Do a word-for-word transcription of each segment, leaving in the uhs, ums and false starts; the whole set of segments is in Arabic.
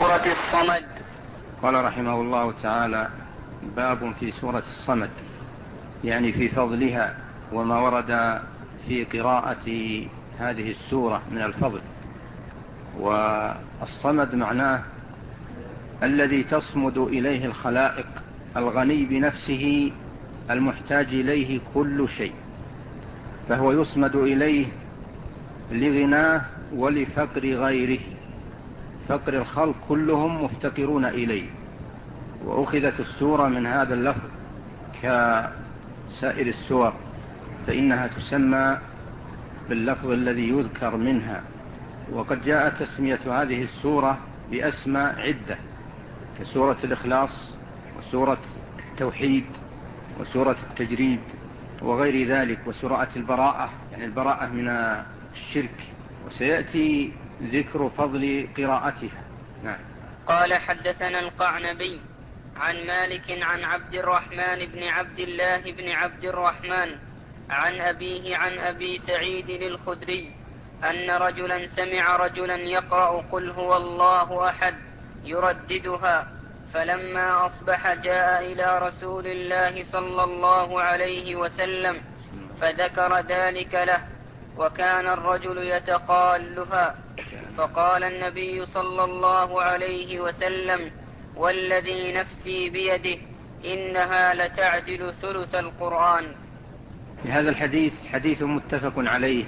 سورة الصمد. قال رحمه الله تعالى: باب في سورة الصمد، يعني في فضلها وما ورد في قراءة هذه السورة من الفضل. والصمد معناه الذي تصمد إليه الخلائق، الغني بنفسه المحتاج إليه كل شيء، فهو يصمد إليه لغناه ولفقر غيره. فقر الخلق كلهم مفتقرون إليه، وأخذت السورة من هذا اللفظ كسائر السور، فإنها تسمى باللفظ الذي يذكر منها. وقد جاء تسمية هذه السورة بأسماء عدة، كسورة الإخلاص وسورة التوحيد وسورة التجريد وغير ذلك، وسورة البراءة، يعني البراءة من الشرك، وسيأتي ذكر فضل قراءتها. نعم. قال: حدثنا القعنبي عن مالك عن عبد الرحمن بن عبد الله بن عبد الرحمن عن أبيه عن أبي سعيد الخدري أن رجلا سمع رجلا يقرأ قل هو الله أحد يرددها، فلما أصبح جاء إلى رسول الله صلى الله عليه وسلم فذكر ذلك له، وكان الرجل يتقالها، فقال النبي صلى الله عليه وسلم: والذي نفسي بيده إنها لتعدل ثلث القرآن. في هذا الحديث حديث متفق عليه،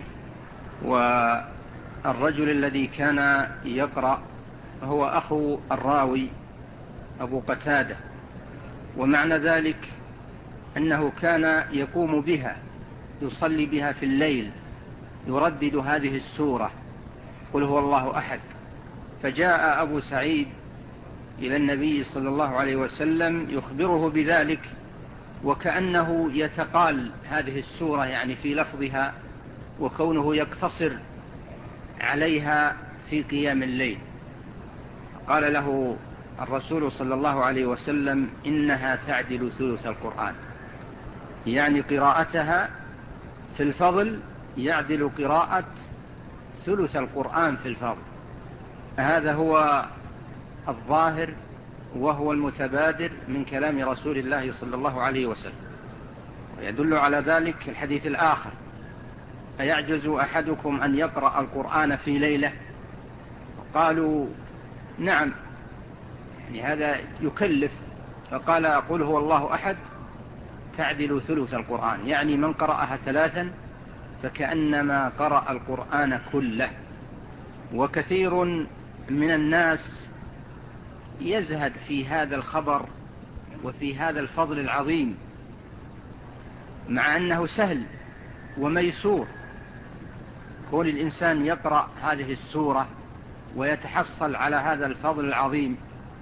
والرجل الذي كان يقرأ هو أخو الراوي أبو قتادة، ومعنى ذلك أنه كان يقوم بها، يصلي بها في الليل، يردد هذه السورة قل هو الله أحد. فجاء أبو سعيد إلى النبي صلى الله عليه وسلم يخبره بذلك، وكأنه يتقال هذه السورة يعني في لفظها، وكونه يقتصر عليها في قيام الليل. قال له الرسول صلى الله عليه وسلم: إنها تعدل ثلث القرآن، يعني قراءتها في الفضل يعدل قراءة ثلث القرآن في الفضل. هذا هو الظاهر وهو المتبادر من كلام رسول الله صلى الله عليه وسلم. ويدل على ذلك الحديث الآخر: أيعجز أحدكم أن يقرأ القرآن في ليلة؟ قالوا: نعم، يعني هذا يكلف. فقال: قل هو الله أحد تعدل ثلث القرآن، يعني من قرأها ثلاثا فكأنما قرأ القرآن كله. وكثير من الناس يزهد في هذا الخبر وفي هذا الفضل العظيم، مع أنه سهل وميسور كون الإنسان يقرأ هذه السورة ويتحصل على هذا الفضل العظيم.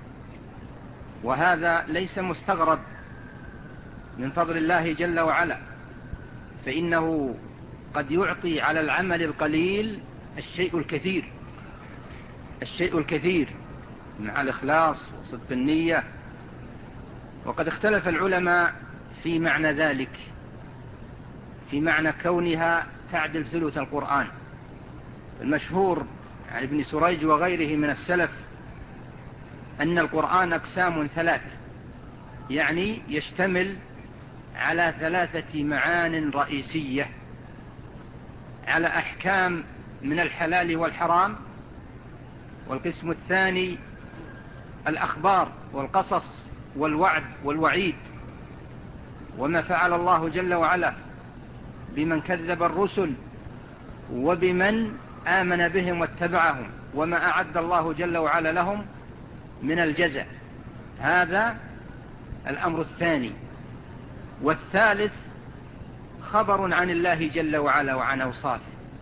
وهذا ليس مستغرب من فضل الله جل وعلا، فإنه قد يعطي على العمل القليل الشيء الكثير، الشيء الكثير مع الإخلاص وصدق النية. وقد اختلف العلماء في معنى ذلك، في معنى كونها تعدل ثلث القرآن. المشهور عن ابن سريج وغيره من السلف أن القرآن أقسام ثلاثة، يعني يشتمل على ثلاثة معان رئيسية: على أحكام من الحلال والحرام، والقسم الثاني الأخبار والقصص والوعد والوعيد، وما فعل الله جل وعلا بمن كذب الرسل وبمن آمن بهم واتبعهم، وما أعد الله جل وعلا لهم من الجزاء. هذا الأمر الثاني. والثالث خبر عن الله جل وعلا وعن أوصافه،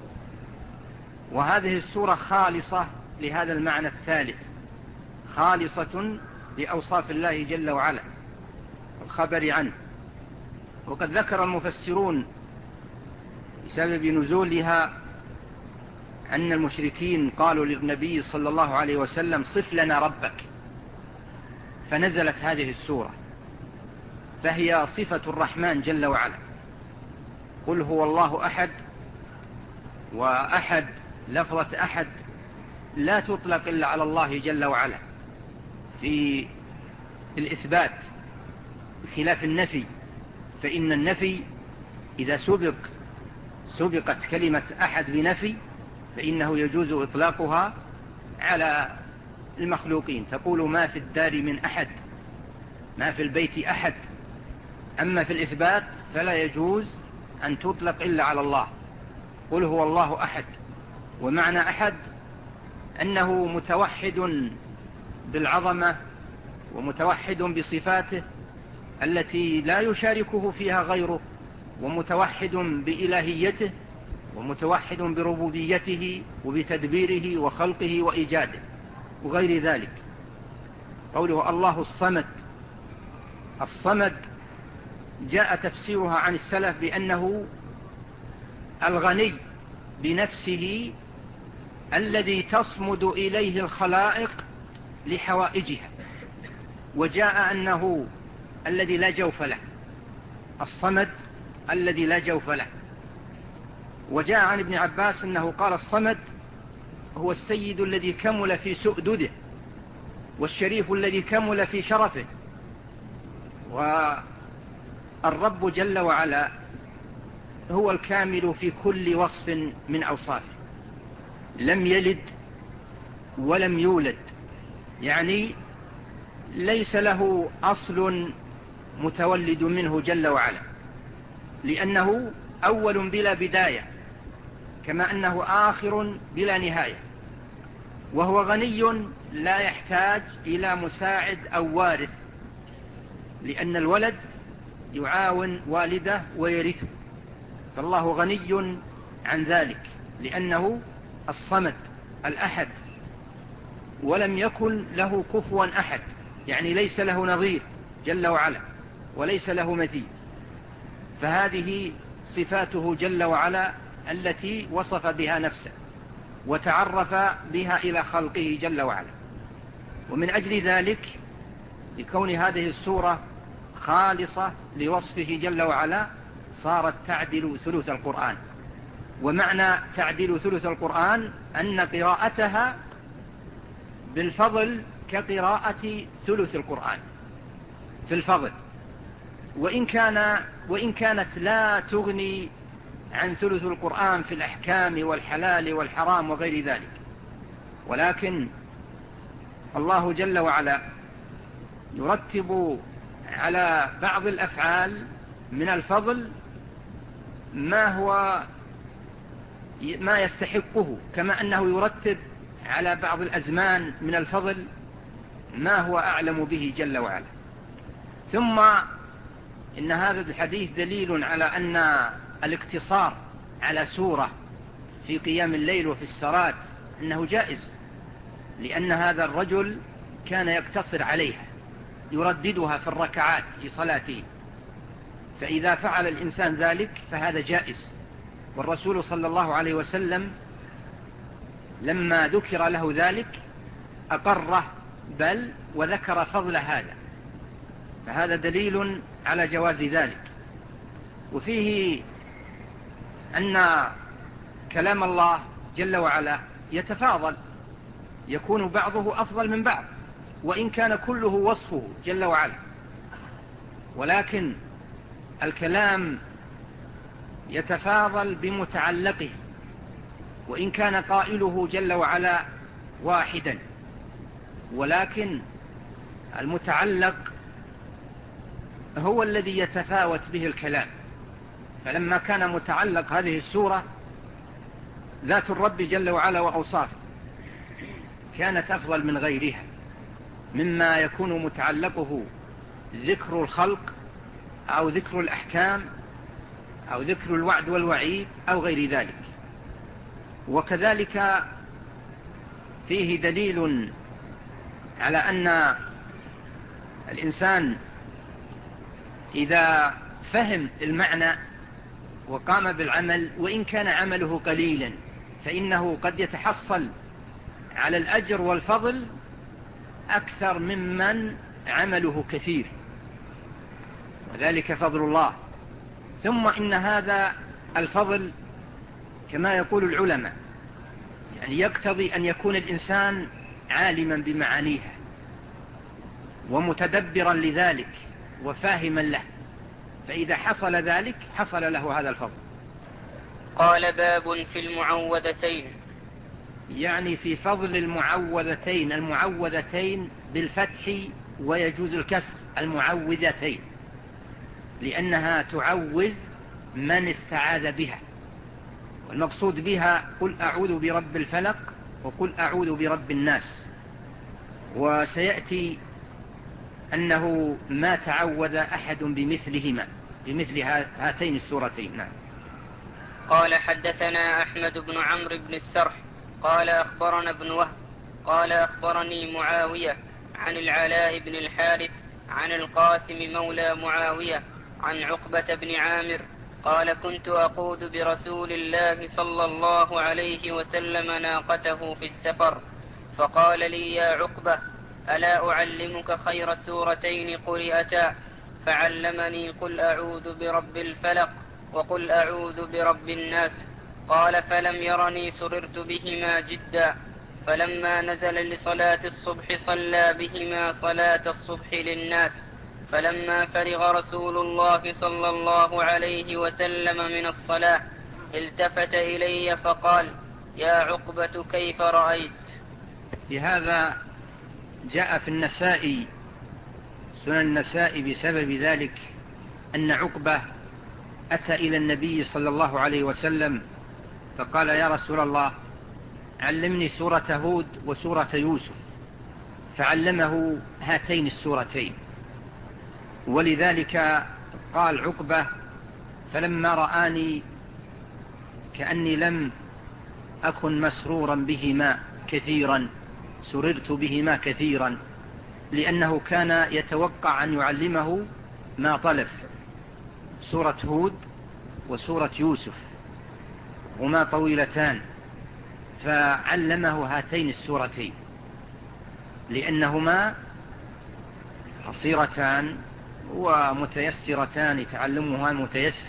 وهذه السورة خالصة لهذا المعنى الثالث، خالصة لأوصاف الله جل وعلا والخبر عنه. وقد ذكر المفسرون بسبب نزولها أن المشركين قالوا للنبي صلى الله عليه وسلم: صف لنا ربك، فنزلت هذه السورة، فهي صفة الرحمن جل وعلا. قل هو الله أحد، وأحد لفظة أحد لا تطلق إلا على الله جل وعلا، في الإثبات بخلاف النفي، فإن النفي إذا سبق سبقت كلمة أحد بنفي فإنه يجوز إطلاقها على المخلوقين، تقول ما في الدار من أحد، ما في البيت أحد. أما في الإثبات فلا يجوز أن تطلق إلا على الله، قل هو الله أحد. ومعنى أحد أنه متوحد بالعظمة ومتوحد بصفاته التي لا يشاركه فيها غيره، ومتوحد بإلهيته، ومتوحد بربوبيته وبتدبيره وخلقه وإيجاده وغير ذلك. قوله الله الصمد، الصمد جاء تفسيرها عن السلف بأنه الغني بنفسه الذي تصمد إليه الخلائق لحوائجها، وجاء أنه الذي لا جوف له، الصمد الذي لا جوف له. وجاء عن ابن عباس أنه قال الصمد هو السيد الذي كمل في سؤدده، والشريف الذي كمل في شرفه. والرب جل وعلا هو الكامل في كل وصف من أوصافه، لم يلد ولم يولد، يعني ليس له أصل متولد منه جل وعلا، لأنه أول بلا بداية، كما أنه آخر بلا نهاية. وهو غني لا يحتاج إلى مساعد أو وارث، لأن الولد يعاون والده ويرثه، فالله غني عن ذلك لأنه الصمد الأحد، ولم يكن له كفوا أحد، يعني ليس له نظير جل وعلا وليس له مثيل. فهذه صفاته جل وعلا التي وصف بها نفسه وتعرف بها إلى خلقه جل وعلا. ومن أجل ذلك لكون هذه السورة خالصة لوصفه جل وعلا صارت تعدل ثلث القرآن. ومعنى تعدل ثلث القرآن أن قراءتها بالفضل كقراءة ثلث القرآن في الفضل، وإن كان وإن كانت لا تغني عن ثلث القرآن في الأحكام والحلال والحرام وغير ذلك. ولكن الله جل وعلا يرتب على بعض الأفعال من الفضل ما هو ما يستحقه، كما أنه يرتب على بعض الأزمان من الفضل ما هو أعلم به جل وعلا. ثم إن هذا الحديث دليل على أن الاقتصار على سورة في قيام الليل وفي السرات أنه جائز، لأن هذا الرجل كان يقتصر عليها يرددها في الركعات في صلاته، فإذا فعل الإنسان ذلك فهذا جائز. والرسول صلى الله عليه وسلم لما ذكر له ذلك أقره بل وذكر فضل هذا، فهذا دليل على جواز ذلك. وفيه أن كلام الله جل وعلا يتفاضل، يكون بعضه أفضل من بعض وإن كان كله وصفه جل وعلا، ولكن الكلام يتفاضل بمتعلقه وإن كان قائله جل وعلا واحدا، ولكن المتعلق هو الذي يتفاوت به الكلام. فلما كان متعلق هذه السورة ذات الرب جل وعلا وأوصافه كانت أفضل من غيرها، مما يكون متعلقه ذكر الخلق أو ذكر الأحكام أو ذكر الوعد والوعيد أو غير ذلك. وكذلك فيه دليل على أن الإنسان إذا فهم المعنى وقام بالعمل وإن كان عمله قليلا فإنه قد يتحصل على الأجر والفضل أكثر ممن عمله كثير، وذلك فضل الله. ثم إن هذا الفضل كما يقول العلماء يعني يقتضي أن يكون الإنسان عالما بمعانيها ومتدبرا لذلك وفاهما له، فإذا حصل ذلك حصل له هذا الفضل. قال باب في المعوذتين، يعني في فضل المعوذتين. المعوذتين بالفتح ويجوز الكسر، المعوذتين، لأنها تعوذ من استعاذ بها، والمقصود بها قل أعوذ برب الفلق وقل أعوذ برب الناس. وسيأتي أنه ما تعوذ أحد بمثلهما، بمثل هاتين السورتين. نعم. قال حدثنا أحمد بن عمرو بن السرح قال أخبرنا ابن وهب قال أخبرني معاوية عن العلاء بن الحارث عن القاسم مولى معاوية عن عقبة بن عامر قال كنت أقود برسول الله صلى الله عليه وسلم ناقته في السفر، فقال لي يا عقبة ألا أعلمك خير سورتين قرئتا؟ فعلمني قل أعوذ برب الفلق وقل أعوذ برب الناس. قال فلم يرني سررت بهما جدا، فلما نزل لصلاة الصبح صلى بهما صلاة الصبح للناس، فلما فرغ رسول الله صلى الله عليه وسلم من الصلاة التفت إلي فقال يا عقبة كيف رأيت؟ في هذا جاء في النسائي، سنن النسائي، بسبب ذلك أن عقبة أتى إلى النبي صلى الله عليه وسلم فقال يا رسول الله علمني سورة هود وسورة يوسف، فعلمه هاتين السورتين. ولذلك قال عقبة فلما رآني كأني لم أكن مسرورا بهما كثيرا، سررت بهما كثيرا، لأنه كان يتوقع أن يعلمه ما طلب، سورة هود وسورة يوسف، هما طويلتان، فعلمه هاتين السورتين لأنهما قصيرتان ومتيسرتان، تعلمها متيسر،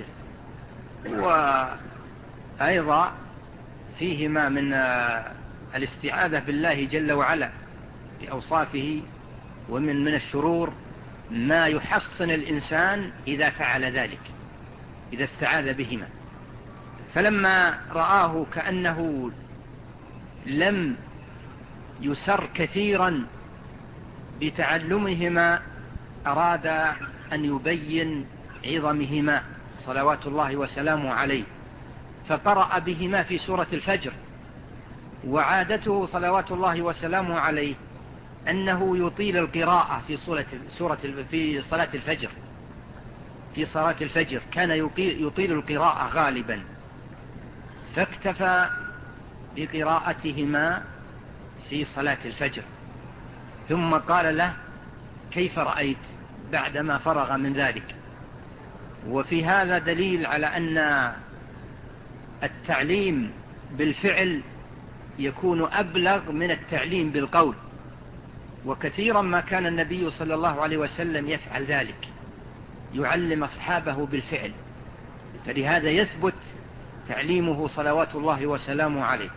وأيضا فيهما من الاستعاذة بالله جل وعلا بأوصافه ومن من الشرور ما يحصن الإنسان إذا فعل ذلك، إذا استعاذ بهما. فلما رآه كأنه لم يسر كثيرا بتعلمهما أراد أن يبين عظمهما صلوات الله وسلامه عليه، فقرأ بهما في سورة الفجر. وعادته صلوات الله وسلامه عليه أنه يطيل القراءة في سورة في صلاة الفجر، في صلاة الفجر كان يطيل القراءة غالبا، فاكتفى بقراءتهما في صلاة الفجر. ثم قال له كيف رأيت بعدما فرغ من ذلك؟ وفي هذا دليل على أن التعليم بالفعل يكون أبلغ من التعليم بالقول، وكثيرا ما كان النبي صلى الله عليه وسلم يفعل ذلك، يعلم أصحابه بالفعل، فلهذا يثبت تعليمه صلوات الله وسلامه عليه.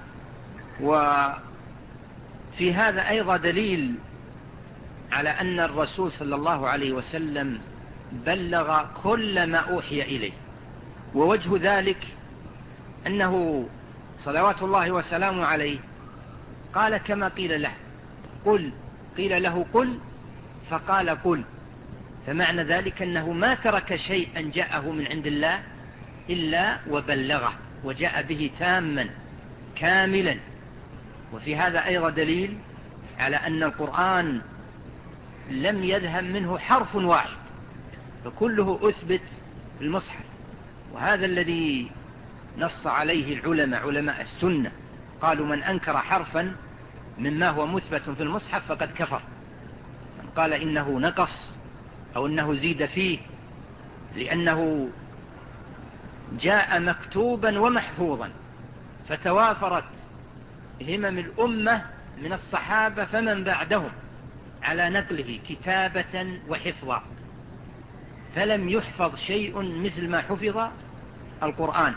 وفي هذا أيضا دليل على أن الرسول صلى الله عليه وسلم بلغ كل ما أوحي إليه. ووجه ذلك أنه صلوات الله وسلامه عليه قال كما قيل له قل، قيل له قل فقال قل، فمعنى ذلك أنه ما ترك شيئا جاءه من عند الله إلا وبلغه وجاء به تاما كاملا. وفي هذا أيضا دليل على أن القرآن لم يذهب منه حرف واحد، فكله أثبت في المصحف. وهذا الذي نص عليه العلماء، علماء السنة، قالوا من أنكر حرفا مما هو مثبت في المصحف فقد كفر. من قال إنه نقص أو أنه زيد فيه لأنه جاء مكتوبا ومحفوظا، فتوافرت همم الأمة من الصحابة فمن بعدهم على نقله كتابة وحفظا، فلم يحفظ شيء مثل ما حفظ القرآن.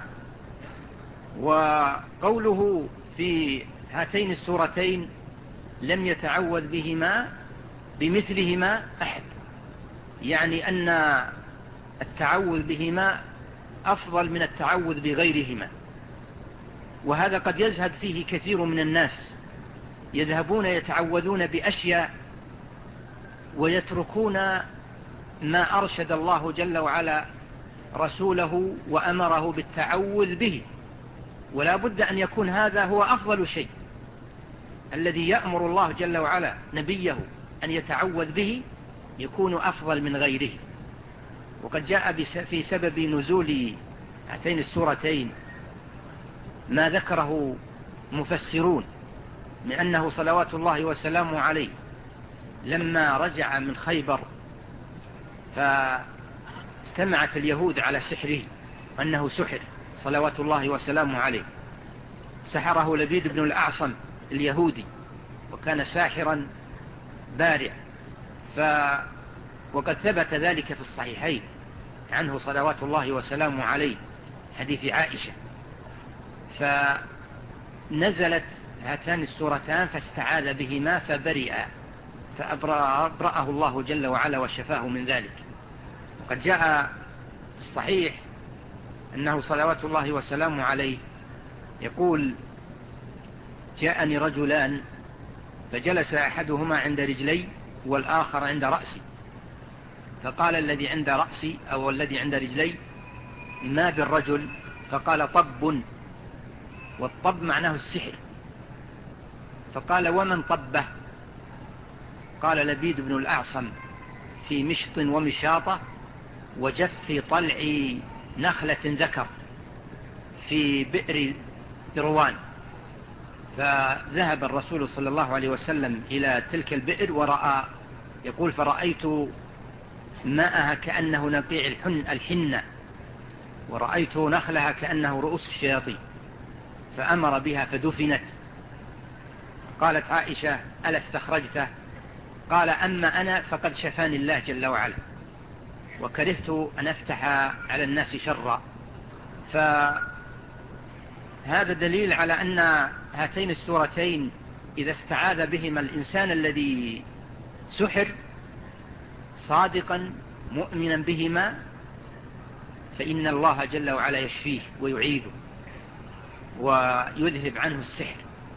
وقوله في هاتين السورتين لم يتعوذ بهما بمثلهما أحد، يعني أن التعوذ بهما أفضل من التعوذ بغيرهما. وهذا قد يزهد فيه كثير من الناس، يذهبون يتعوذون بأشياء ويتركون ما أرشد الله جل وعلا رسوله وأمره بالتعوذ به. ولا بد أن يكون هذا هو أفضل شيء، الذي يأمر الله جل وعلا نبيه أن يتعوذ به يكون أفضل من غيره. وقد جاء في سبب نزول هاتين السورتين ما ذكره مفسرون من أنه صلوات الله وسلامه عليه لما رجع من خيبر فاجتمعت اليهود على سحره، أنه سحر صلوات الله وسلامه عليه. سحره لبيد بن الأعصم اليهودي، وكان ساحرا بارع. ف وقد ثبت ذلك في الصحيحين عنه صلوات الله وسلامه عليه، حديث عائشة. فنزلت هاتان السورتان فاستعاذ بهما فبرئ، فأبرأه الله جل وعلا وشفاه من ذلك. وقد جاء في الصحيح أنه صلوات الله وسلامه عليه يقول: جاءني رجلان فجلس أحدهما عند رجلي والآخر عند رأسي، فقال الذي عند رأسي أو الذي عند رجلي: ما بالرجل؟ فقال: طب، والطب معناه السحر. فقال: ومن طبه؟ قال: لبيد بن الأعصم في مشط ومشاطة وجف طلع نخلة ذكر في بئر ذروان. فذهب الرسول صلى الله عليه وسلم إلى تلك البئر ورأى، يقول: فرأيت ماءها كأنه نقيع الحن الحنة، ورأيت نخلها كأنه رؤوس الشياطين، فأمر بها فدفنت. قالت عائشة: ألا استخرجته؟ قال: أما أنا فقد شفاني الله جل وعلا، وكرهت أن أفتح على الناس شرا. فهذا دليل على أن هاتين السورتين إذا استعاذ بهما الإنسان الذي سحر صادقا مؤمنا بهما فإن الله جل وعلا يشفيه ويعيذه ويذهب عنه السحر،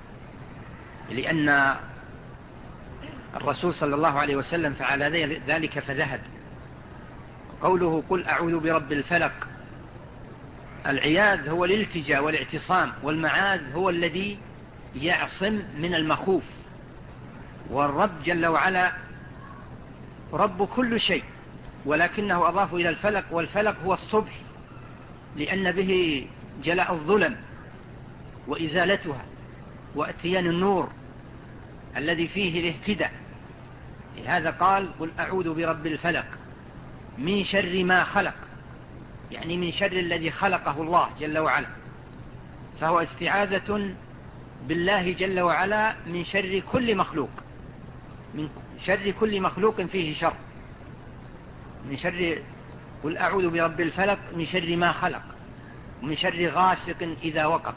لأن الرسول صلى الله عليه وسلم فعل ذلك فذهب. قوله: قل أعوذ برب الفلق، العياذ هو الالتجاء والاعتصام، والمعاذ هو الذي يعصم من المخوف. والرب جل وعلا رب كل شيء، ولكنه أضاف إلى الفلق، والفلق هو الصبح لأن به جلاء الظلم وإزالتها وأتيان النور الذي فيه الاهتداء. لهذا قال: قل أعوذ برب الفلق من شر ما خلق، يعني من شر الذي خلقه الله جل وعلا. فهو استعاذة بالله جل وعلا من شر كل مخلوق، من شر كل مخلوق فيه شر. من شر قل أعوذ برب الفلق من شر ما خلق، ومن شر غاسق إذا وقب،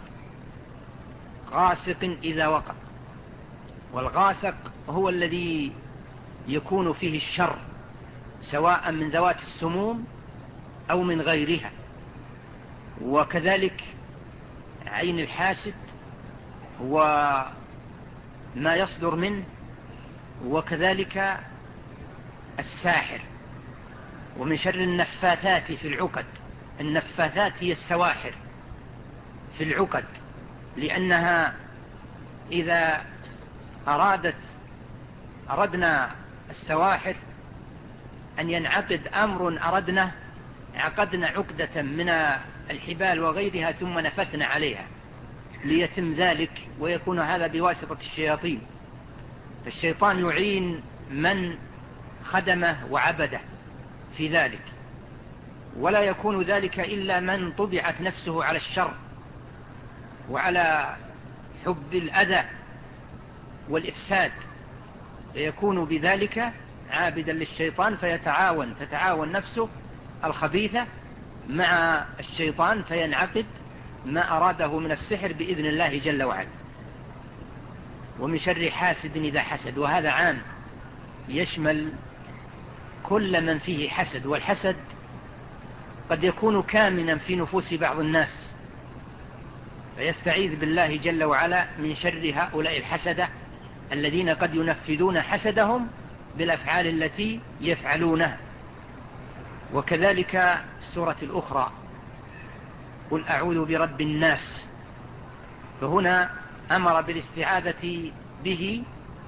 غاسق إذا وقب. والغاسق هو الذي يكون فيه الشر، سواء من ذوات السموم أو من غيرها. وكذلك عين الحاسد وما يصدر منه، وكذلك الساحر. ومن شر النفاثات في العقد، النفاثات هي السواحر في العقد، لأنها إذا أرادت أردنا السواحر أن ينعقد أمر أردنا، عقدنا عقدة من الحبال وغيرها ثم نفتنا عليها ليتم ذلك، ويكون هذا بواسطة الشياطين. فالشيطان يعين من خدمه وعبده في ذلك، ولا يكون ذلك إلا من طبعت نفسه على الشر وعلى حب الأذى والإفساد، فيكون بذلك عابدا للشيطان، فيتعاون تتعاون نفسه الخبيثة مع الشيطان فينعقد ما أراده من السحر بإذن الله جل وعلا. ومن شر حاسد إذا حسد، وهذا عام يشمل كل من فيه حسد، والحسد قد يكون كامنا في نفوس بعض الناس، فيستعيذ بالله جل وعلا من شر هؤلاء الحسدة الذين قد ينفذون حسدهم بالأفعال التي يفعلونها. وكذلك السورة الأخرى قل أعوذ برب الناس، فهنا أمر بالاستعاذة به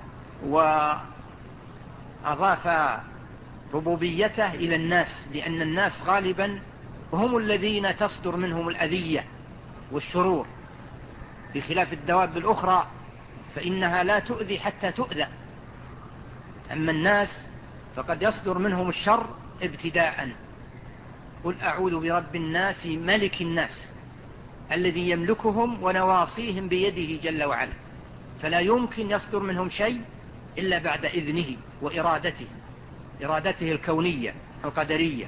وأضاف ربوبيته إلى الناس، لأن الناس غالبا هم الذين تصدر منهم الأذية والشرور، بخلاف الدواب الأخرى فإنها لا تؤذي حتى تؤذى. أما الناس فقد يصدر منهم الشر ابتداء. قل أعوذ برب الناس ملك الناس الذي يملكهم ونواصيهم بيده جل وعلا، فلا يمكن يصدر منهم شيء إلا بعد إذنه وإرادته، إرادته الكونية القدرية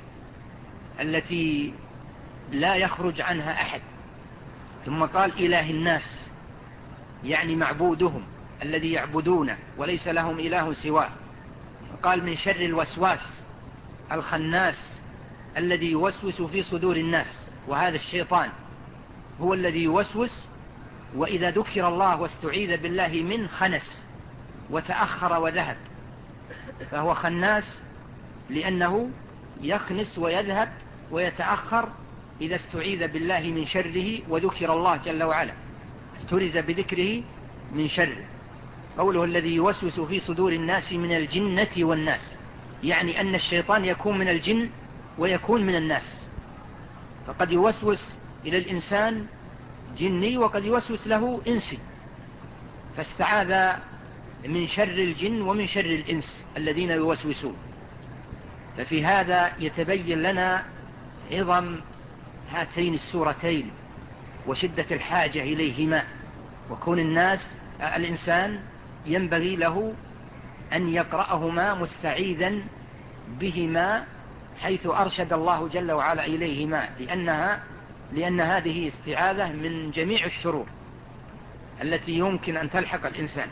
التي لا يخرج عنها أحد. ثم قال إله الناس، يعني معبودهم الذي يعبدونه وليس لهم إله سواه. قال من شر الوسواس الخناس الذي يوسوس في صدور الناس، وهذا الشيطان هو الذي يوسوس، وإذا ذكر الله واستعيذ بالله من خنس وتأخر وذهب، فهو خناس لأنه يخنس ويذهب ويتأخر إذا استعيذ بالله من شره وذكر الله جل وعلا، احترز بذكره من شره. قوله الذي يوسوس في صدور الناس من الجنة والناس، يعني أن الشيطان يكون من الجن ويكون من الناس، فقد يوسوس إلى الإنسان جني وقد يوسوس له إنسي، فاستعاذ من شر الجن ومن شر الإنس الذين يوسوسون. ففي هذا يتبين لنا عظم هاتين السورتين وشدة الحاجة إليهما، وكون الناس الإنسان ينبغي له أن يقرأهما مستعيذا بهما، حيث أرشد الله جل وعلا إليهما، لأنها لأن هذه استعاذة من جميع الشرور التي يمكن أن تلحق الإنسان.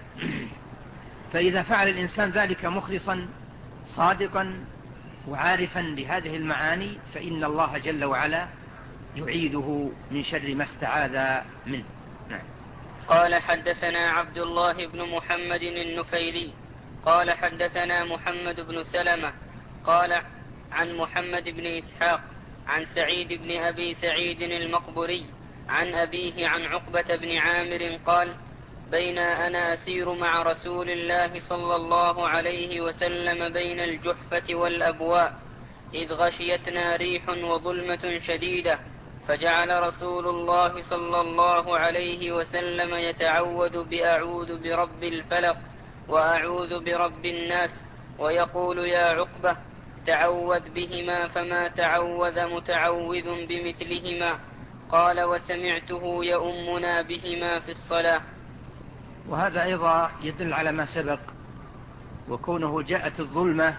فإذا فعل الإنسان ذلك مخلصا صادقا وعارفا بهذه المعاني فإن الله جل وعلا يعيده من شر ما استعاذ منه. نعم. قال حدثنا عبد الله بن محمد النفيلي قال حدثنا محمد بن سلمة قال عن محمد بن إسحاق عن سعيد بن أبي سعيد المقبري عن أبيه عن عقبة بن عامر قال بين أنا أسير مع رسول الله صلى الله عليه وسلم بين الجحفة والأبواء إذ غشيتنا ريح وظلمة شديدة، فجعل رسول الله صلى الله عليه وسلم يتعوذ بأعوذ برب الفلق وأعوذ برب الناس، ويقول يا عقبة تعوذ بهما فما تعوذ متعوذ بمثلهما. قال وسمعته يؤمنا بهما في الصلاة. وهذا أيضا يدل على ما سبق، وكونه جاءت الظلمة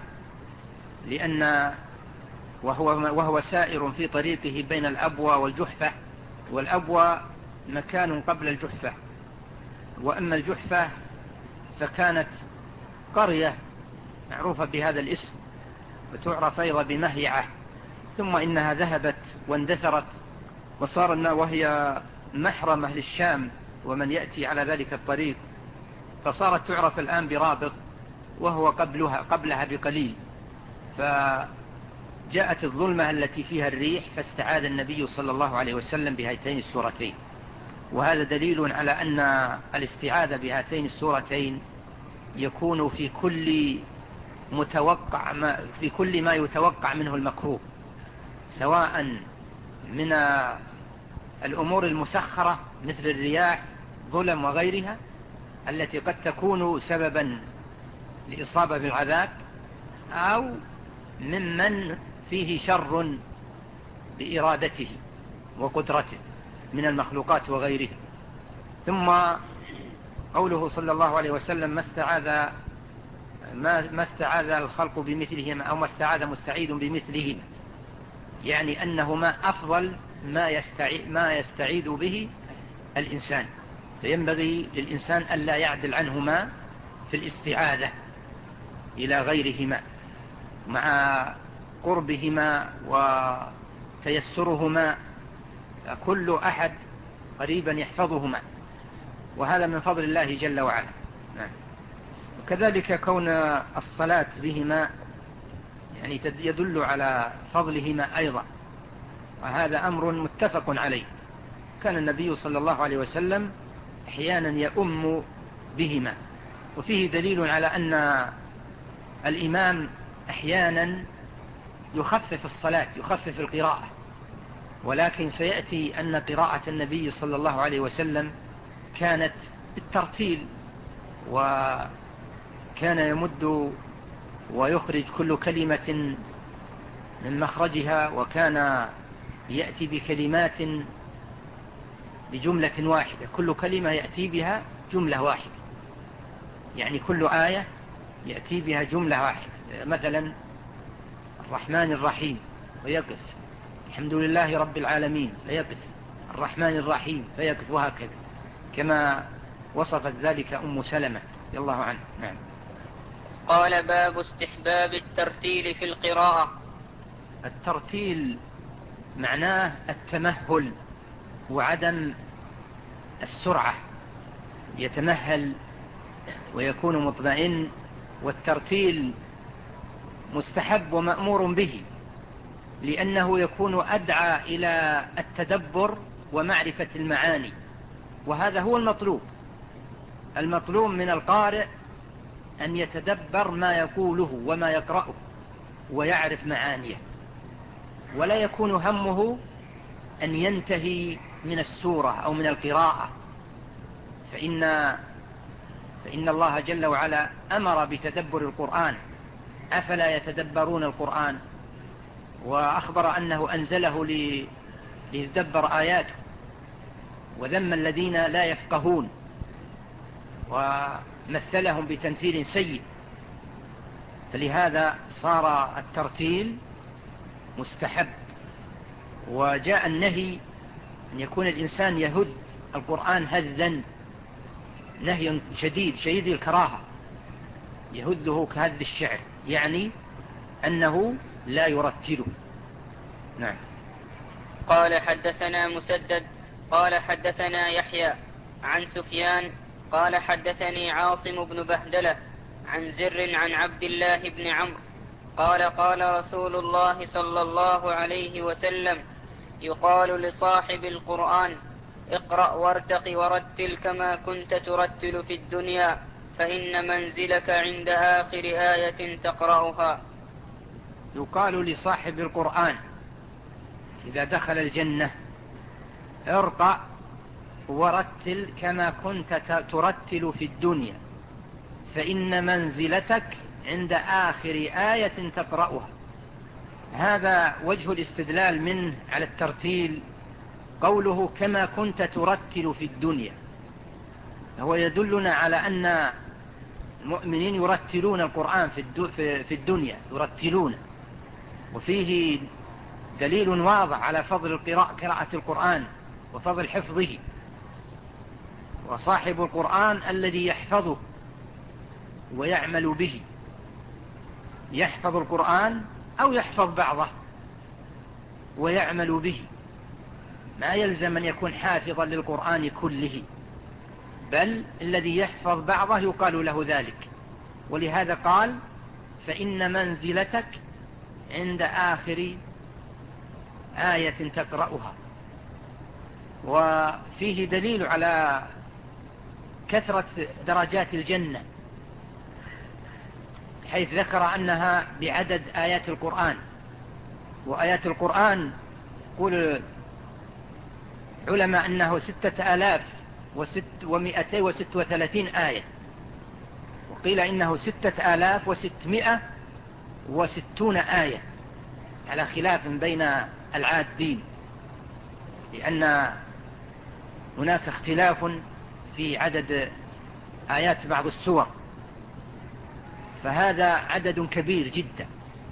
لأن وهو, وهو سائر في طريقه بين الأبوى والجحفة، والأبوى مكان قبل الجحفة، وأما الجحفة فكانت قرية معروفة بهذا الاسم وتعرف أيضا بمهيعة، ثم إنها ذهبت واندثرت وصار وهي محرمة للشام ومن يأتي على ذلك الطريق، فصارت تعرف الآن برابغ وهو قبلها قبلها بقليل. فجاءت الظلمة التي فيها الريح فاستعاذ النبي صلى الله عليه وسلم بهاتين السورتين، وهذا دليل على أن الاستعاذة بهاتين السورتين يكون في كل متوقع ما في كل ما يتوقع منه المكروه، سواء من الأمور المسخرة مثل الرياح ظلم وغيرها التي قد تكون سببا لإصابة بالعذاب، أو ممن فيه شر بإرادته وقدرته من المخلوقات وغيرها. ثم قوله صلى الله عليه وسلم ما استعاذ ما استعاذ الخلق بمثلهم أو ما استعاذ مستعيذ بمثلهم، يعني أنهما أفضل ما يستعيذ, ما يستعيذ به الإنسان، فينبغي للإنسان ألا يعدل عنهما في الاستعاذة. إلى غيرهما مع قربهما وتيسرهما، كل أحد قريبا يحفظهما، وهذا من فضل الله جل وعلا. نعم. وكذلك كون الصلاة بهما يعني يدل على فضلهما أيضا، وهذا أمر متفق عليه. كان النبي صلى الله عليه وسلم أحيانا يؤم بهما، وفيه دليل على أن الإمام أحيانا يخفف الصلاة، يخفف القراءة، ولكن سيأتي أن قراءة النبي صلى الله عليه وسلم كانت بالترتيل، وكان يمد ويخرج كل كلمة من مخرجها، وكان يأتي بكلمات بجملة واحدة، كل كلمة يأتي بها جملة واحدة، يعني كل آية يأتي بها جملة واحدة. مثلا الرحمن الرحيم فيقف، الحمد لله رب العالمين فيقف، الرحمن الرحيم فيقف، وهكذا كما وصفت ذلك أم سلمة رضي الله عنها. نعم. قال: باب استحباب الترتيل في القراءة. الترتيل معناه التمهل وعدم السرعة، يتمهل ويكون مطمئن، والترتيل مستحب ومأمور به، لأنه يكون أدعى إلى التدبر ومعرفة المعاني، وهذا هو المطلوب. المطلوب من القارئ أن يتدبر ما يقوله وما يقرأه ويعرف معانيه، ولا يكون همه أن ينتهي من السورة أو من القراءة، فإن, فإن الله جل وعلا أمر بتدبر القرآن، أفلا يتدبرون القرآن، وأخبر أنه أنزله ليتدبر آياته، وذم الذين لا يفقهون ومثلهم بتمثيل سيء. فلهذا صار الترتيل مستحب، وجاء النهي أن يكون الإنسان يهد القرآن هذا، نهي شديد شديد الكراهة، يهده كهذ الشعر، يعني أنه لا يرتله. نعم. قال: حدثنا مسدد قال حدثنا يحيى عن سفيان قال حدثني عاصم بن بهدلة عن زر عن عبد الله بن عمرو قال: قال رسول الله صلى الله عليه وسلم: يقال لصاحب القرآن: اقرأ وارتق ورتل كما كنت ترتل في الدنيا، فإن منزلك عند آخر آية تقرأها. يقال لصاحب القرآن إذا دخل الجنة: ارقع ورتل كما كنت ترتل في الدنيا، فإن منزلتك عند آخر آية تقرأها. هذا وجه الاستدلال منه على الترتيل، قوله كما كنت ترتل في الدنيا، هو يدلنا على أن المؤمنين يرتلون القرآن في الدنيا، يرتلون، وفيه دليل واضح على فضل القراءة، قراءة القرآن وفضل حفظه. وصاحب القرآن الذي يحفظه ويعمل به، يحفظ القرآن أو يحفظ بعضه ويعمل به، ما يلزم أن يكون حافظا للقرآن كله، بل الذي يحفظ بعضه يقال له ذلك. ولهذا قال: فإن منزلتك عند آخر آية تقرأها. وفيه دليل على كثرة درجات الجنة، حيث ذكر أنها بعدد آيات القرآن، وآيات القرآن يقول علماء أنه ستة آلاف وست ومئتين وست وثلاثين آية، وقيل إنه ستة آلاف وستمائة وستون آية، على خلاف بين العادين، لأن هناك اختلاف في عدد آيات بعض السور، فهذا عدد كبير جدا.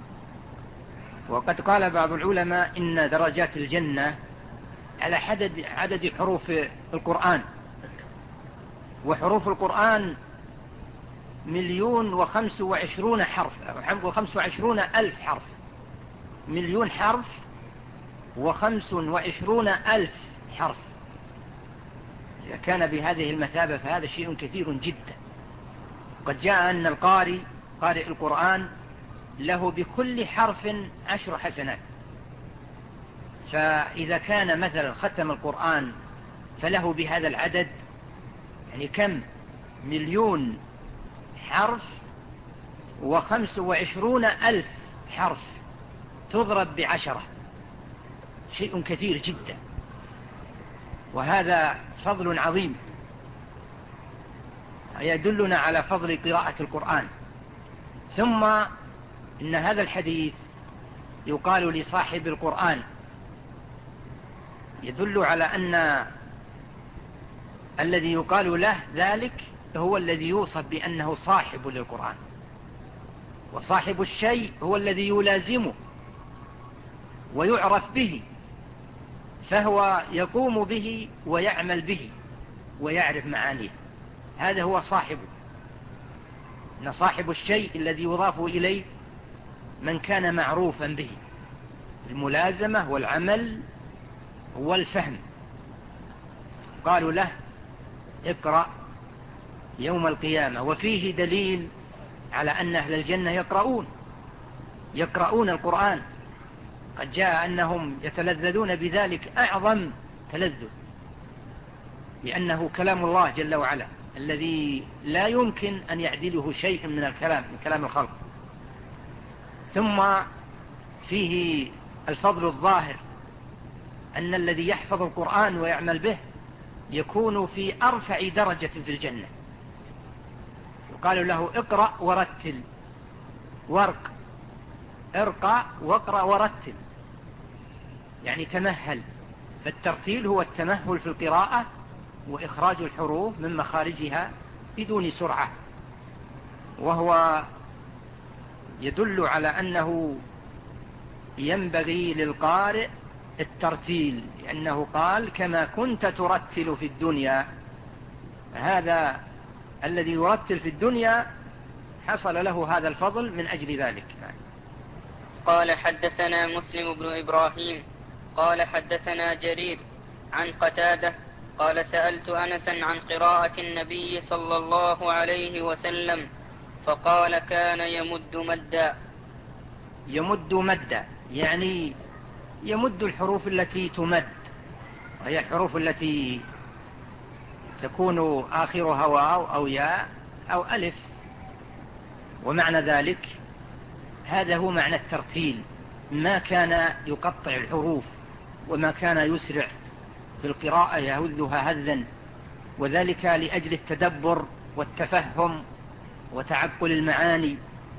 وقد قال بعض العلماء إن درجات الجنة على عدد عدد حروف القرآن، وحروف القرآن مليون وخمس وعشرون حرف وخمس وعشرون ألف حرف، مليون حرف وخمس وعشرون ألف حرف. إذا كان بهذه المثابة فهذا شيء كثير جدا. قد جاء أن القارئ قارئ القرآن له بكل حرف عشر حسنات. فإذا كان مثلا ختم القرآن فله بهذا العدد، يعني كم؟ مليون حرف وخمس وعشرون ألف حرف تضرب بعشرة، شيء كثير جدا، وهذا فضل عظيم يدلنا على فضل قراءة القرآن. ثم إن هذا الحديث يقال لصاحب القرآن، يدل على أن الذي يقال له ذلك هو الذي يوصف بأنه صاحب للقرآن، وصاحب الشيء هو الذي يلازمه ويعرف به، فهو يقوم به ويعمل به ويعرف معانيه، هذا هو صاحبه. إن صاحب الشيء الذي يضاف إليه من كان معروفا به، الملازمة والعمل والفهم. قالوا له اقرأ يوم القيامة، وفيه دليل على أن أهل الجنة يقرؤون يقرؤون القرآن. قد جاء أنهم يتلذذون بذلك أعظم تلذذ، لأنه كلام الله جل وعلا الذي لا يمكن أن يعدله شيء من الكلام من كلام الخلق. ثم فيه الفضل الظاهر أن الذي يحفظ القرآن ويعمل به يكون في أرفع درجة في الجنة. يقال له اقرأ ورتل، وارق، ارقى واقرأ ورتل، يعني تمهل. فالترتيل هو التمهل في القراءة وإخراج الحروف من مخارجها بدون سرعة، وهو يدل على أنه ينبغي للقارئ الترتيل، لأنه قال كما كنت ترتل في الدنيا. هذا الذي يرتل في الدنيا حصل له هذا الفضل من أجل ذلك. قال حدثنا مسلم بن إبراهيم قال حدثنا جرير عن قتادة قال سألت أنسا عن قراءة النبي صلى الله عليه وسلم فقال كان يمد مدا. يمد مدا يعني يمد الحروف التي تمد، وهي الحروف التي تكون آخرها واو أو ياء أو ألف. ومعنى ذلك هذا هو معنى الترتيل، ما كان يقطع الحروف وما كان يسرع في القراءة يهذها هذا، وذلك لأجل التدبر والتفهم وتعقل المعاني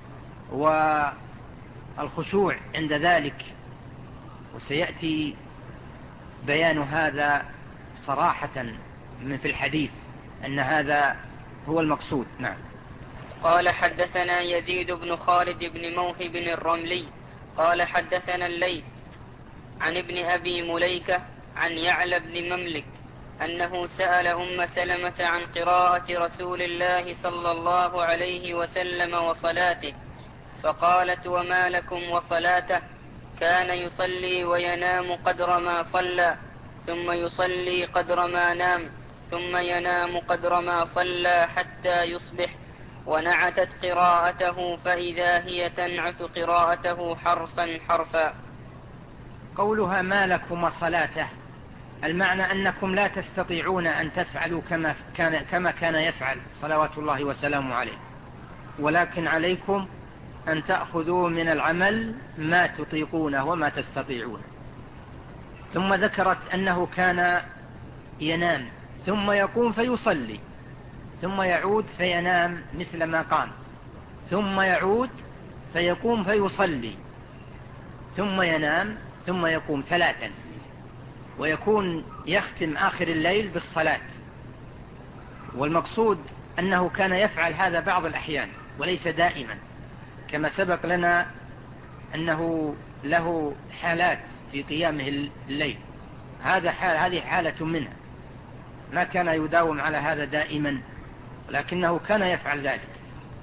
والخشوع عند ذلك. وسيأتي بيان هذا صراحة من في الحديث أن هذا هو المقصود. نعم. قال حدثنا يزيد بن خالد بن موهب الرملي قال حدثنا الليث عن ابن أبي مليكة عن يعلى بن مملك أنه سأل أم سلمة عن قراءة رسول الله صلى الله عليه وسلم وصلاته، فقالت وما لكم وصلاته؟ كان يصلي وينام قدر ما صلى، ثم يصلي قدر ما نام، ثم ينام قدر ما صلى حتى يصبح. ونعتت قراءته فإذا هي تنعت قراءته حرفا حرفا. قولها ما لكم صلاته، المعنى أنكم لا تستطيعون أن تفعلوا كما كان, كما كان يفعل صلوات الله وسلامه عليه، ولكن عليكم أن تأخذوا من العمل ما تطيقونه وما تستطيعون. ثم ذكرت أنه كان ينام ثم يقوم فيصلي، ثم يعود فينام مثل ما قام، ثم يعود فيقوم فيصلي، ثم ينام ثم يقوم ثلاثا، ويكون يختم آخر الليل بالصلاة. والمقصود أنه كان يفعل هذا بعض الأحيان وليس دائما، كما سبق لنا أنه له حالات في قيامه الليل، هذا حال هذه حالة منها، ما كان يداوم على هذا دائما، ولكنه كان يفعل ذلك.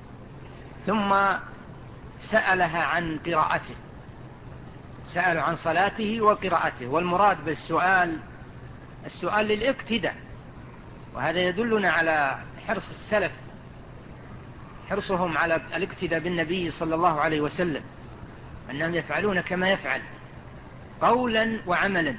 ثم سألها عن قراءته، سألوا عن صلاته وقراءته، والمراد بالسؤال السؤال للاقتداء، وهذا يدلنا على حرص السلف، حرصهم على الاقتداء بالنبي صلى الله عليه وسلم، أنهم يفعلون كما يفعل قولا وعملا.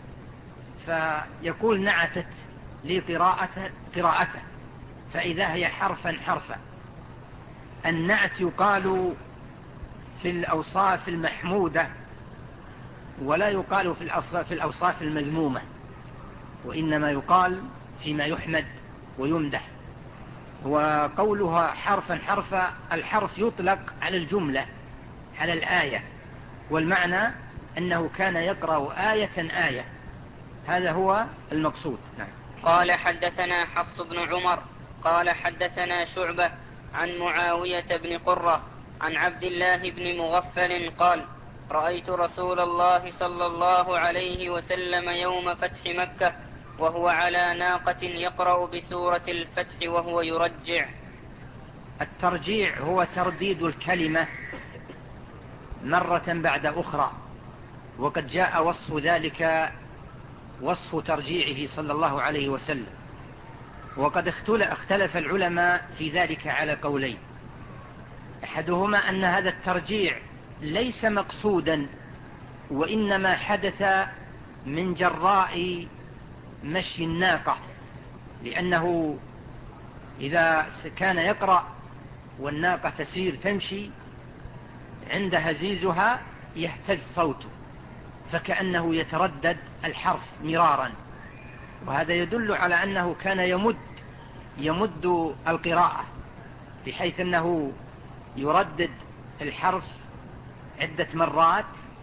فيقول نعتت لي قراءته, قراءته فإذا هي حرفا حرفا. النعت يقال في الأوصاف المحمودة ولا يقال في الأوصاف المذمومة، وإنما يقال فيما يحمد ويمدح. وقولها حرفا حرفا، الحرف يطلق على الجملة، على الآية، والمعنى أنه كان يقرأ آية آية، هذا هو المقصود. نعم. قال حدثنا حفص بن عمر قال حدثنا شعبة عن معاوية بن قرة عن عبد الله بن مغفل قال رأيت رسول الله صلى الله عليه وسلم يوم فتح مكة وهو على ناقة يقرأ بسورة الفتح وهو يرجع. الترجيع هو ترديد الكلمة مرة بعد أخرى، وقد جاء وصف ذلك وصف ترجيعه صلى الله عليه وسلم، وقد اختلف العلماء في ذلك على قولين. أحدهما أن هذا الترجيع ليس مقصودا، وإنما حدث من جراء مشي الناقة، لأنه إذا كان يقرأ والناقة تسير تمشي عند هزيزها يهتز صوته، فكأنه يتردد الحرف مرارا، وهذا يدل على أنه كان يمد يمد القراءة، بحيث أنه يردد الحرف عدة مرات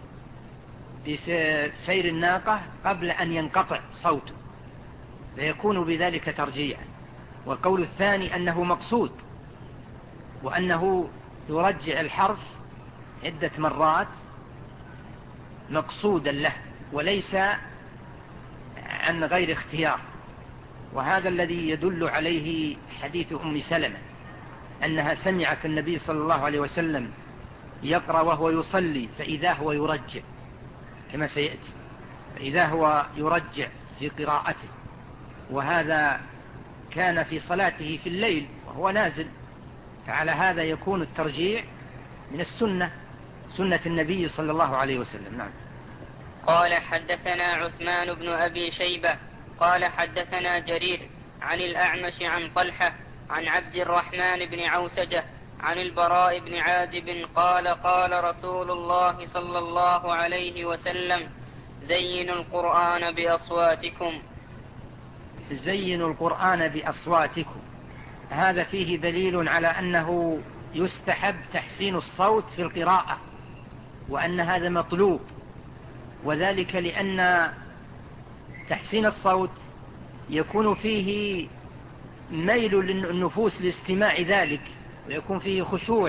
بسير الناقة قبل أن ينقطع صوته، فيكون بذلك ترجيعا. والقول الثاني أنه مقصود، وأنه يرجع الحرف عدة مرات مقصودا له وليس عن غير اختيار، وهذا الذي يدل عليه حديث أم سلمة أنها سمعت النبي صلى الله عليه وسلم يقرأ وهو يصلي فإذا هو يرجع كما سيأتي، فإذا هو يرجع في قراءته، وهذا كان في صلاته في الليل وهو نازل، فعلى هذا يكون الترجيع من السنة، سنة النبي صلى الله عليه وسلم. نعم. قال حدثنا عثمان بن أبي شيبة قال حدثنا جرير عن الأعمش عن طلحة عن عبد الرحمن بن عوسجة عن البراء بن عازب قال قال رسول الله صلى الله عليه وسلم زينوا القرآن بأصواتكم. زينوا القرآن بأصواتكم، هذا فيه دليل على أنه يستحب تحسين الصوت في القراءة، وأن هذا مطلوب، وذلك لأن تحسين الصوت يكون فيه ميل للنفوس لاستماع ذلك، ويكون فيه خشوع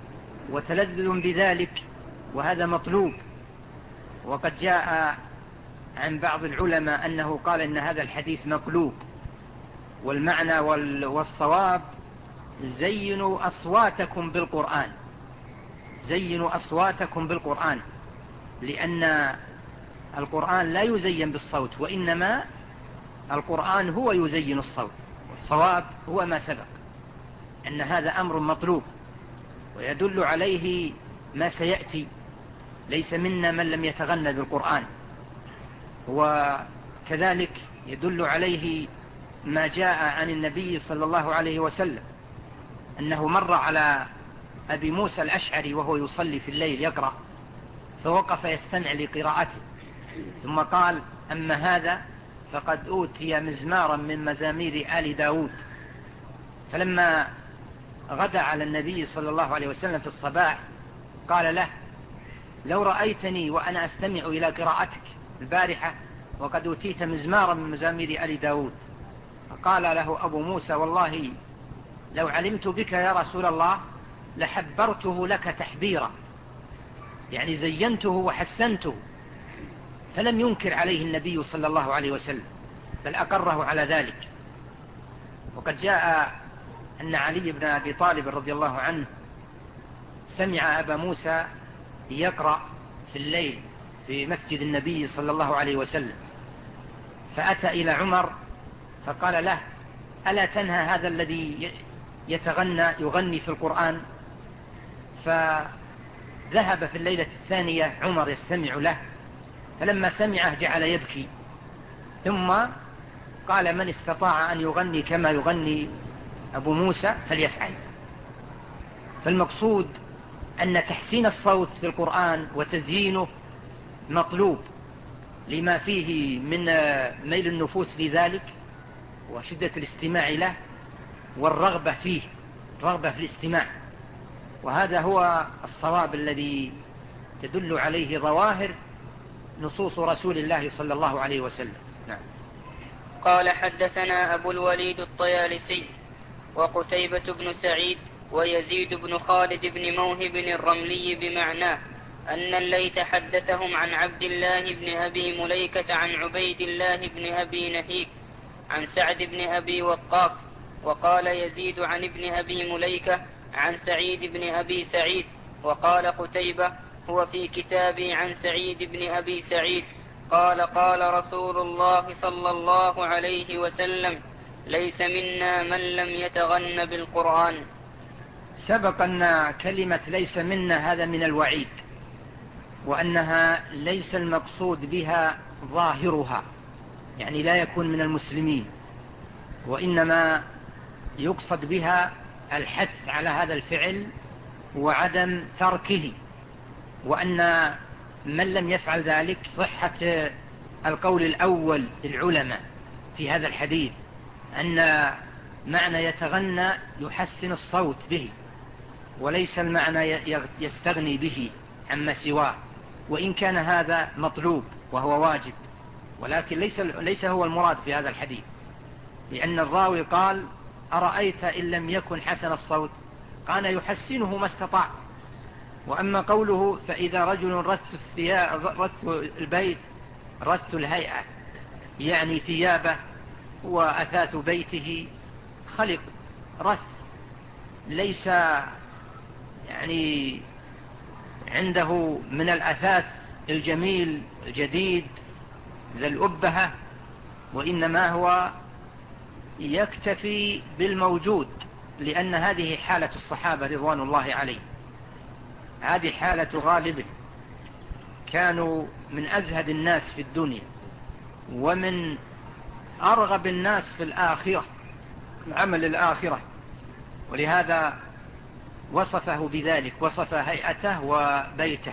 وتلذذ بذلك، وهذا مطلوب. وقد جاء عن بعض العلماء أنه قال إن هذا الحديث مقلوب، والمعنى والصواب زينوا أصواتكم بالقرآن، زينوا أصواتكم بالقرآن، لأن القرآن لا يزين بالصوت، وإنما القرآن هو يزين الصوت، والصواب هو ما سبق أن هذا أمر مطلوب، ويدل عليه ما سيأتي: ليس منا من لم يتغنى بالقرآن. وكذلك يدل عليه ما جاء عن النبي صلى الله عليه وسلم أنه مر على أبي موسى الأشعري وهو يصلي في الليل يقرأ، فوقف يستمع لقراءته، ثم قال: أما هذا فقد أوتي مزمارا من مزامير آل داود. فلما غدا على النبي صلى الله عليه وسلم في الصباح قال له: لو رأيتني وأنا أستمع إلى قراءتك البارحة وقد أوتيت مزمارا من مزامير آل داود. فقال له أبو موسى: والله لو علمت بك يا رسول الله لحبرته لك تحبيرا، يعني زينته وحسنته. فلم ينكر عليه النبي صلى الله عليه وسلم، بل أقره على ذلك. وقد جاء أن علي بن أبي طالب رضي الله عنه سمع أبا موسى يقرأ في الليل في مسجد النبي صلى الله عليه وسلم، فأتى إلى عمر فقال له: ألا تنهى هذا الذي يتغنى يغني في القرآن؟ فذهب في الليلة الثانية عمر يستمع له، فلما سمعه جعل يبكي، ثم قال: من استطاع أن يغني كما يغني أبو موسى فليفعل. فالمقصود أن تحسين الصوت في القرآن وتزيينه مطلوب لما فيه من ميل النفوس لذلك وشدة الاستماع له والرغبة فيه، رغبة في الاستماع، وهذا هو الصواب الذي تدل عليه ظواهر نصوص رسول الله صلى الله عليه وسلم. نعم. قال: حدثنا أبو الوليد الطيالسي وقتيبة بن سعيد ويزيد بن خالد بن موهب الرملي بمعناه، أن الليث حدثهم عن عبد الله بن أبي مليكة عن عبيد الله بن أبي نهيك عن سعد بن أبي وقاص. وقال يزيد عن ابن أبي مليكة عن سعيد بن أبي سعيد. وقال قتيبة: هو في كتابي عن سعيد بن أبي سعيد قال: قال رسول الله صلى الله عليه وسلم: ليس منا من لم يتغن بالقرآن. سبق أن كلمة ليس منا هذا من الوعيد، وأنها ليس المقصود بها ظاهرها، يعني لا يكون من المسلمين، وإنما يقصد بها الحث على هذا الفعل وعدم تركه، وأن من لم يفعل ذلك صحة القول الأول للعلماء في هذا الحديث، أن معنى يتغنى يحسن الصوت به، وليس المعنى يستغني به عما سواه، وإن كان هذا مطلوب وهو واجب، ولكن ليس, ليس هو المراد في هذا الحديث، لأن الراوي قال: أرأيت إن لم يكن حسن الصوت؟ قال: يحسنه ما استطاع. وأما قوله: فإذا رجل رث, الثياب رث البيت رث الهيئة، يعني ثيابه وأثاث بيته خلق رث، ليس يعني عنده من الأثاث الجميل الجديد ذا الأبهة، وإنما هو يكتفي بالموجود، لأن هذه حالة الصحابة رضوان الله عليه، هذه حالة غالبه، كانوا من أزهد الناس في الدنيا ومن أرغب الناس في الآخرة، عمل الآخرة، ولهذا وصفه بذلك، وصف هيئته وبيته،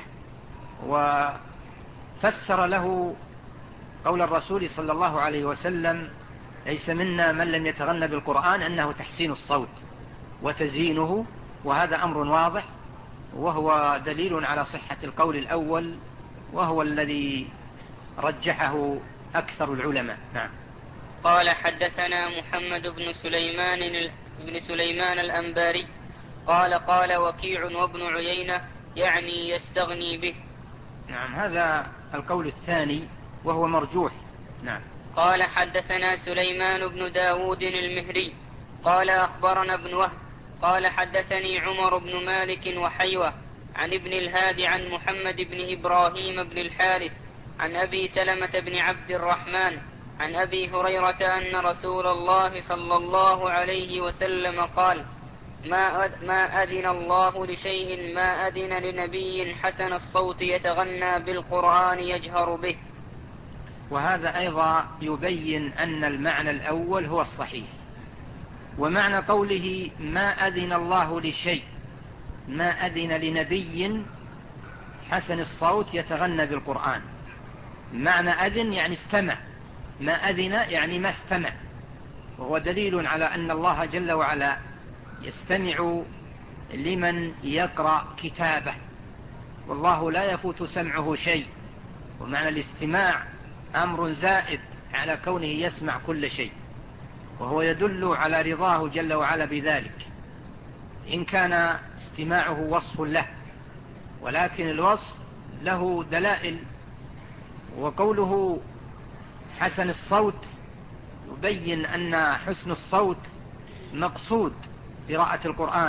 وفسر له قول الرسول صلى الله عليه وسلم: ليس منا من لم يتغنى بالقرآن، أنه تحسين الصوت وتزيينه، وهذا أمر واضح، وهو دليل على صحة القول الأول، وهو الذي رجحه أكثر العلماء. نعم. قال: حدثنا محمد بن سليمان بن سليمان الأنباري قال: قال وكيع وابن عيينة يعني يستغني به. نعم، هذا القول الثاني وهو مرجوح. نعم. قال: حدثنا سليمان بن داود المهري قال: أخبرنا ابن وهب قال: حدثني عمر بن مالك وحيوة عن ابن الهادي عن محمد بن إبراهيم بن الحارث عن أبي سلمة بن عبد الرحمن عن أبي هريرة أن رسول الله صلى الله عليه وسلم قال: ما ما أذن الله لشيء ما أذن لنبي حسن الصوت يتغنى بالقرآن يجهر به. وهذا أيضا يبين أن المعنى الأول هو الصحيح، ومعنى قوله ما أذن الله لشيء، ما أذن لنبي حسن الصوت يتغنى بالقرآن، معنى أذن يعني استمع، ما أذن يعني ما استمع، وهو دليل على أن الله جل وعلا يستمع لمن يقرأ كتابه، والله لا يفوت سمعه شيء، ومعنى الاستماع أمر زائد على كونه يسمع كل شيء، وهو يدل على رضاه جل وعلا بذلك، إن كان استماعه وصف له، ولكن الوصف له دلائل. وقوله حسن الصوت يبين أن حسن الصوت مقصود قراءة القرآن،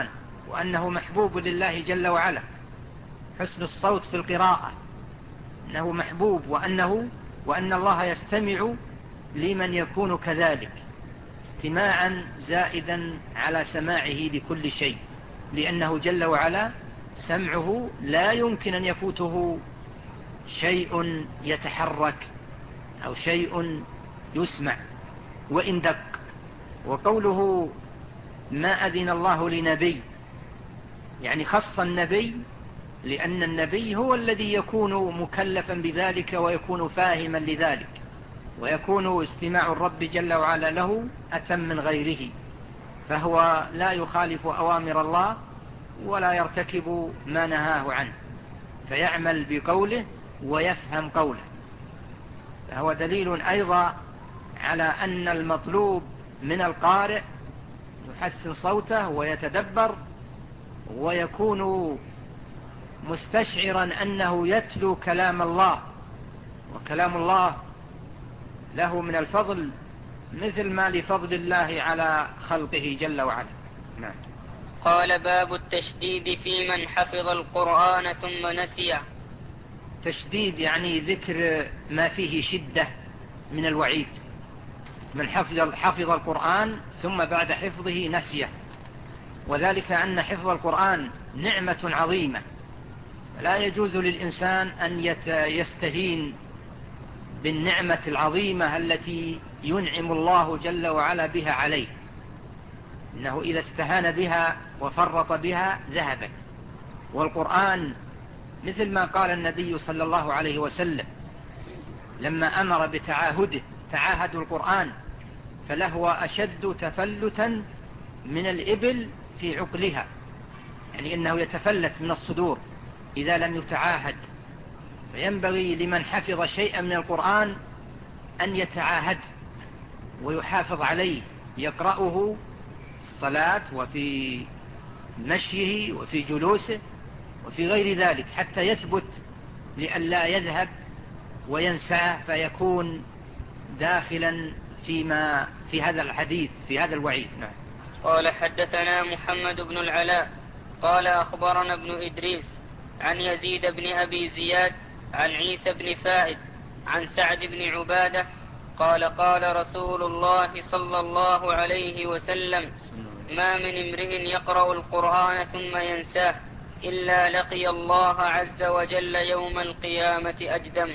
وأنه محبوب لله جل وعلا. حسن الصوت في القراءة أنه محبوب، وأنه وأن الله يستمع لمن يكون كذلك استماعا زائدا على سماعه لكل شيء، لأنه جل وعلا سمعه لا يمكن أن يفوته شيء يتحرك أو شيء يسمع وإن دق. وقوله ما أذن الله لنبي، يعني خص النبي لأن النبي هو الذي يكون مكلفا بذلك ويكون فاهما لذلك، ويكون استماع الرب جل وعلا له أتم من غيره، فهو لا يخالف أوامر الله ولا يرتكب ما نهاه عنه، فيعمل بقوله ويفهم قوله. فهو دليل أيضا على أن المطلوب من القارئ يحسن صوته ويتدبر ويكون مستشعرا أنه يتلو كلام الله، وكلام الله له من الفضل مثل ما لفضل الله على خلقه جل وعلا. نعم. قال باب التشديد في من حفظ القرآن ثم نسيه. تشديد يعني ذكر ما فيه شدة من الوعيد. من حفظ, حفظ القرآن ثم بعد حفظه نسيه، وذلك أن حفظ القرآن نعمة عظيمة، لا يجوز للإنسان أن يستهين بالنعمة العظيمة التي ينعم الله جل وعلا بها عليه، إنه إذا استهان بها وفرط بها ذهبت. والقرآن مثل ما قال النبي صلى الله عليه وسلم لما أمر بتعاهده، تعاهدوا القرآن فلهو أشد تفلتا من الإبل في عقلها، يعني إنه يتفلت من الصدور إذا لم يتعاهد. فينبغي لمن حفظ شيئا من القرآن أن يتعاهد ويحافظ عليه، يقرأه في الصلاة وفي مشيه وفي جلوسه وفي غير ذلك حتى يثبت لئلا يذهب وينساه فيكون داخلا فيما في هذا الحديث في هذا الوعيد. نعم. قال حدثنا محمد بن العلاء قال أخبرنا ابن إدريس عن يزيد بن أبي زياد عن عيسى بن فائد عن سعد بن عبادة قال قال رسول الله صلى الله عليه وسلم ما من امرئ يقرأ القرآن ثم ينساه إلا لقي الله عز وجل يوم القيامة أجدم.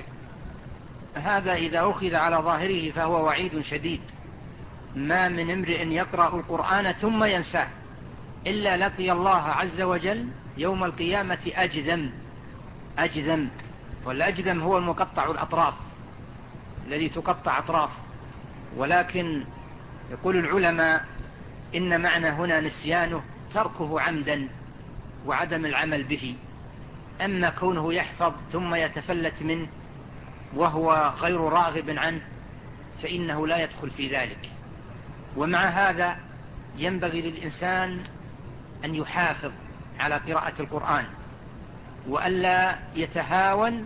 هذا إذا أخذ على ظاهره فهو وعيد شديد. ما من امرئ يقرأ القرآن ثم ينساه إلا لقي الله عز وجل يوم القيامة أجدم. أجدم، والأجدم هو المقطع الأطراف الذي تقطع أطراف. ولكن يقول العلماء إن معنى هنا نسيانه تركه عمدا وعدم العمل به، أما كونه يحفظ ثم يتفلت منه وهو غير راغب عنه فإنه لا يدخل في ذلك. ومع هذا ينبغي للإنسان أن يحافظ على قراءة القرآن وألا يتهاون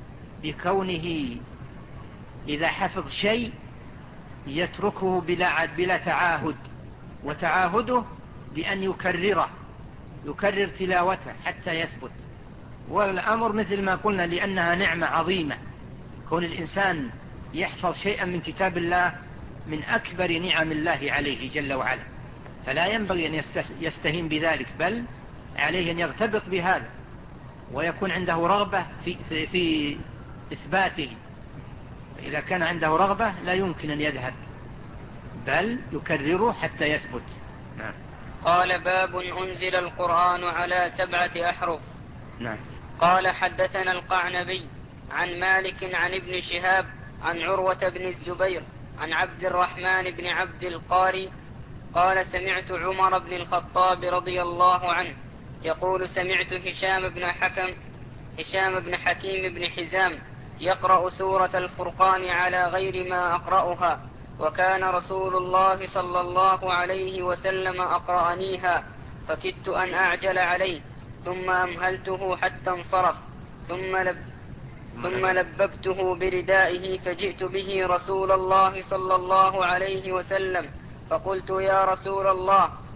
بكونه إذا حفظ شيء يتركه بلا, بلا تعاهد، وتعاهده بأن يكرره يكرر تلاوته حتى يثبت. والأمر مثل ما قلنا لأنها نعمة عظيمة، كون الإنسان يحفظ شيئا من كتاب الله من أكبر نعم الله عليه جل وعلا، فلا ينبغي أن يستهين بذلك، بل عليه أن يرتبط بهذا ويكون عنده رغبة في, في, في إثباته. إذا كان عنده رغبة لا يمكن أن يذهب بل يكرره حتى يثبت. نعم. قال باب أنزل القرآن على سبعة أحرف. نعم. قال حدثنا القعنبي عن مالك عن ابن شهاب عن عروة بن الزبير عن عبد الرحمن بن عبد القاري قال سمعت عمر بن الخطاب رضي الله عنه يقول سمعت هشام بن حكم هشام بن حكيم بن حزام يقرأ سورة الفرقان على غير ما أقرأها، وكان رسول الله صلى الله عليه وسلم أقرأنيها فكدت أن أعجل عليه ثم أمهلته حتى انصرف ثم, لب ثم لببته بردائه فجئت به رسول الله صلى الله عليه وسلم فقلت يا رسول الله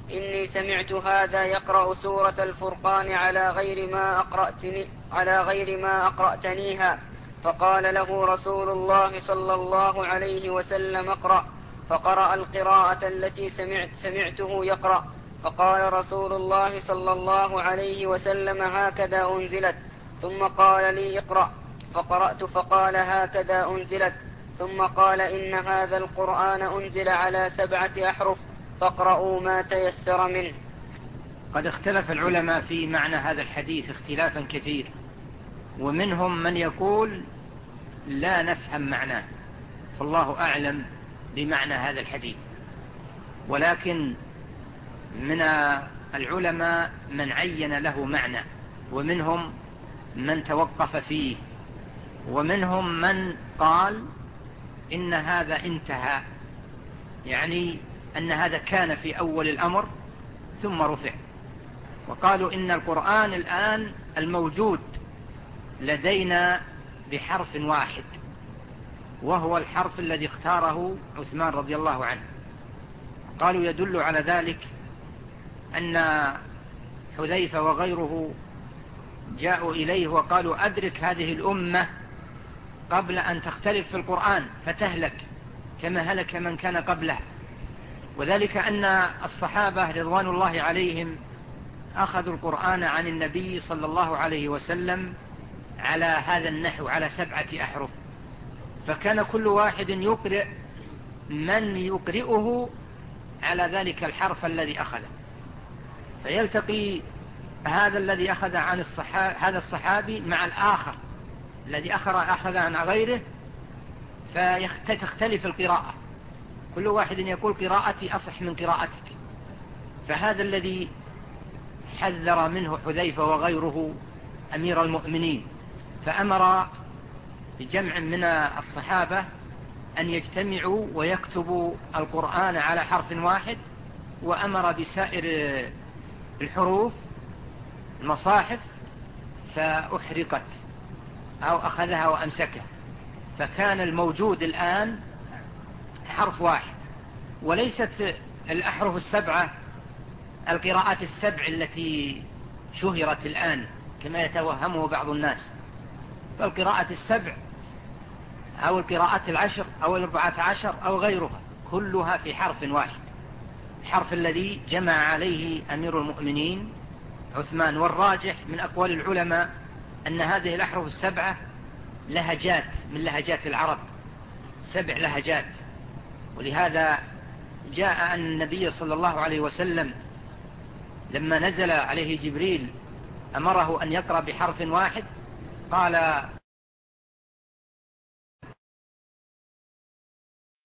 إني سمعت هذا يقرأ سورة الفرقان على غير ما أقرأتني على غير ما أقرأتنيها. فقال له رسول الله صلى الله عليه وسلم اقرأ. فقرأ القراءة التي سمعت سمعته يقرأ. فقال رسول الله صلى الله عليه وسلم هكذا أنزلت. ثم قال لي اقرأ. فقرأت فقال هكذا أنزلت. ثم قال إن هذا القرآن أنزل على سبعة أحرف فاقرأوا ما تيسر منه. قد اختلف العلماء في معنى هذا الحديث اختلافا كثير، ومنهم من يقول لا نفهم معناه، فالله أعلم بمعنى هذا الحديث. ولكن من العلماء من عين له معنى، ومنهم من توقف فيه، ومنهم من قال إن هذا انتهى، يعني أن هذا كان في أول الأمر ثم رفع. وقالوا إن القرآن الآن الموجود لدينا بحرف واحد، وهو الحرف الذي اختاره عثمان رضي الله عنه. قالوا يدل على ذلك أن حذيفة وغيره جاءوا إليه وقالوا أدرك هذه الأمة قبل أن تختلف في القرآن فتهلك كما هلك من كان قبله. وذلك أن الصحابة رضوان الله عليهم أخذوا القرآن عن النبي صلى الله عليه وسلم على هذا النحو، على سبعة أحرف، فكان كل واحد يقرئ من يقرئه على ذلك الحرف الذي أخذه، فيلتقي هذا الذي أخذ عن الصحابي هذا الصحابي مع الآخر الذي أخذ عن غيره، فتختلف القراءة، كل واحد يقول قراءتي أصح من قراءتك. فهذا الذي حذر منه حذيفة وغيره أمير المؤمنين، فأمر بجمع من الصحابة أن يجتمعوا ويكتبوا القرآن على حرف واحد، وأمر بسائر الحروف المصاحف فأحرقت أو أخذها وأمسكها، فكان الموجود الآن حرف واحد، وليست الأحرف السبعة القراءات السبع التي شهرت الآن كما يتوهمه بعض الناس، فالقراءة السبع أو القراءات العشر أو الأربعة عشر أو غيرها كلها في حرف واحد، الحرف الذي جمع عليه أمير المؤمنين عثمان. والراجح من أقوال العلماء أن هذه الأحرف السبعة لهجات من لهجات العرب، سبع لهجات، ولهذا جاء أن النبي صلى الله عليه وسلم لما نزل عليه جبريل أمره أن يقرأ بحرف واحد، قال